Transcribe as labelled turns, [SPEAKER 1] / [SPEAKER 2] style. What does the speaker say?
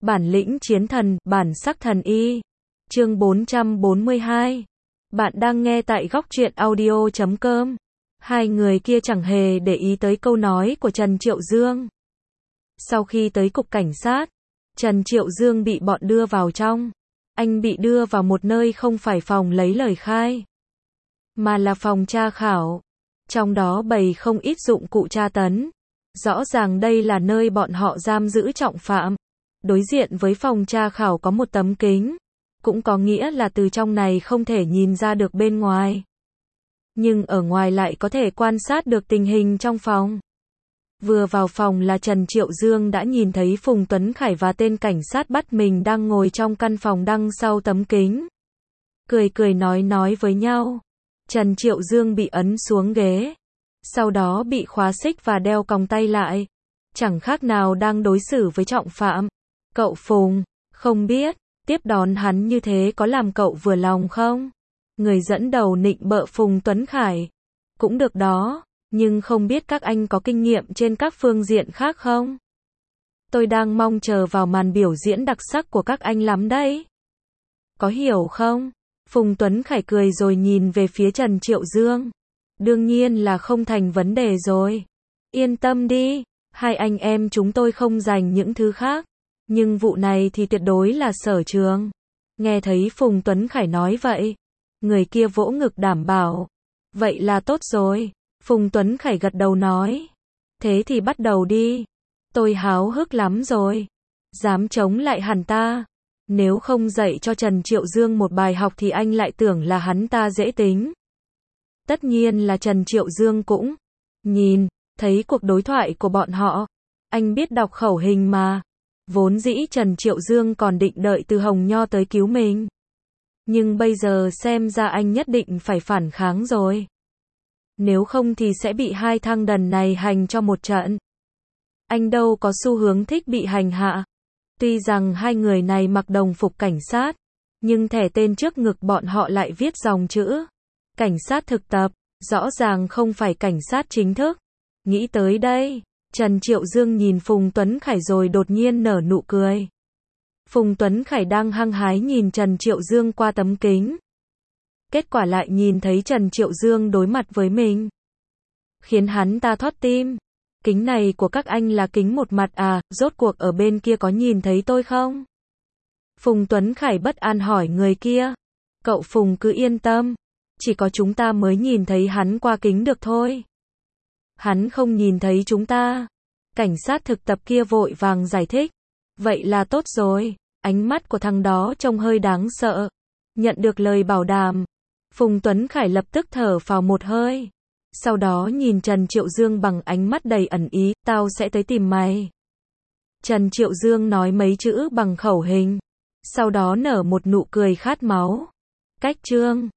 [SPEAKER 1] Bản lĩnh chiến thần, bản sắc thần y. Chương 442. Bạn đang nghe tại góc truyện audio.com. Hai người kia chẳng hề để ý tới câu nói của Trần Triệu Dương. Sau khi tới cục cảnh sát, Trần Triệu Dương bị bọn đưa vào trong. Anh bị đưa vào một nơi không phải phòng lấy lời khai, mà là phòng tra khảo. Trong đó bày không ít dụng cụ tra tấn. Rõ ràng đây là nơi bọn họ giam giữ trọng phạm. Đối diện với phòng tra khảo có một tấm kính, cũng có nghĩa là từ trong này không thể nhìn ra được bên ngoài. Nhưng ở ngoài lại có thể quan sát được tình hình trong phòng. Vừa vào phòng là Trần Triệu Dương đã nhìn thấy Phùng Tuấn Khải và tên cảnh sát bắt mình đang ngồi trong căn phòng đằng sau tấm kính. Cười cười nói với nhau. Trần Triệu Dương bị ấn xuống ghế, sau đó bị khóa xích và đeo còng tay lại. Chẳng khác nào đang đối xử với trọng phạm. Cậu Phùng, không biết, tiếp đón hắn như thế có làm cậu vừa lòng không? Người dẫn đầu nịnh bợ Phùng Tuấn Khải. Cũng được đó, nhưng không biết các anh có kinh nghiệm trên các phương diện khác không? Tôi đang mong chờ vào màn biểu diễn đặc sắc của các anh lắm đấy. Có hiểu không? Phùng Tuấn Khải cười rồi nhìn về phía Trần Triệu Dương. Đương nhiên là không thành vấn đề rồi. Yên tâm đi, hai anh em chúng tôi không dành những thứ khác. Nhưng vụ này thì tuyệt đối là sở trường. Nghe thấy Phùng Tuấn Khải nói vậy, người kia vỗ ngực đảm bảo. Vậy là tốt rồi. Phùng Tuấn Khải gật đầu nói. Thế thì bắt đầu đi. Tôi háo hức lắm rồi. Dám chống lại hắn ta. Nếu không dạy cho Trần Triệu Dương một bài học thì anh lại tưởng là hắn ta dễ tính. Tất nhiên là Trần Triệu Dương cũng nhìn thấy cuộc đối thoại của bọn họ. Anh biết đọc khẩu hình mà. Vốn dĩ Trần Triệu Dương còn định đợi Từ Hồng Nho tới cứu mình. Nhưng bây giờ xem ra anh nhất định phải phản kháng rồi. Nếu không thì sẽ bị hai thằng đần này hành cho một trận. Anh đâu có xu hướng thích bị hành hạ. Tuy rằng hai người này mặc đồng phục cảnh sát, nhưng thẻ tên trước ngực bọn họ lại viết dòng chữ cảnh sát thực tập, rõ ràng không phải cảnh sát chính thức. Nghĩ tới đây, Trần Triệu Dương nhìn Phùng Tuấn Khải rồi đột nhiên nở nụ cười. Phùng Tuấn Khải đang hăng hái nhìn Trần Triệu Dương qua tấm kính. Kết quả lại nhìn thấy Trần Triệu Dương đối mặt với mình, khiến hắn ta thót tim. Kính này của các anh là kính một mặt à, rốt cuộc ở bên kia có nhìn thấy tôi không? Phùng Tuấn Khải bất an hỏi người kia. Cậu Phùng cứ yên tâm, chỉ có chúng ta mới nhìn thấy hắn qua kính được thôi. Hắn không nhìn thấy chúng ta. Cảnh sát thực tập kia vội vàng giải thích. Vậy là tốt rồi. Ánh mắt của thằng đó trông hơi đáng sợ. Nhận được lời bảo đảm, Phùng Tuấn Khải lập tức thở phào một hơi. Sau đó nhìn Trần Triệu Dương bằng ánh mắt đầy ẩn ý, tao sẽ tới tìm mày. Trần Triệu Dương nói mấy chữ bằng khẩu hình, sau đó nở một nụ cười khát máu. Cách chương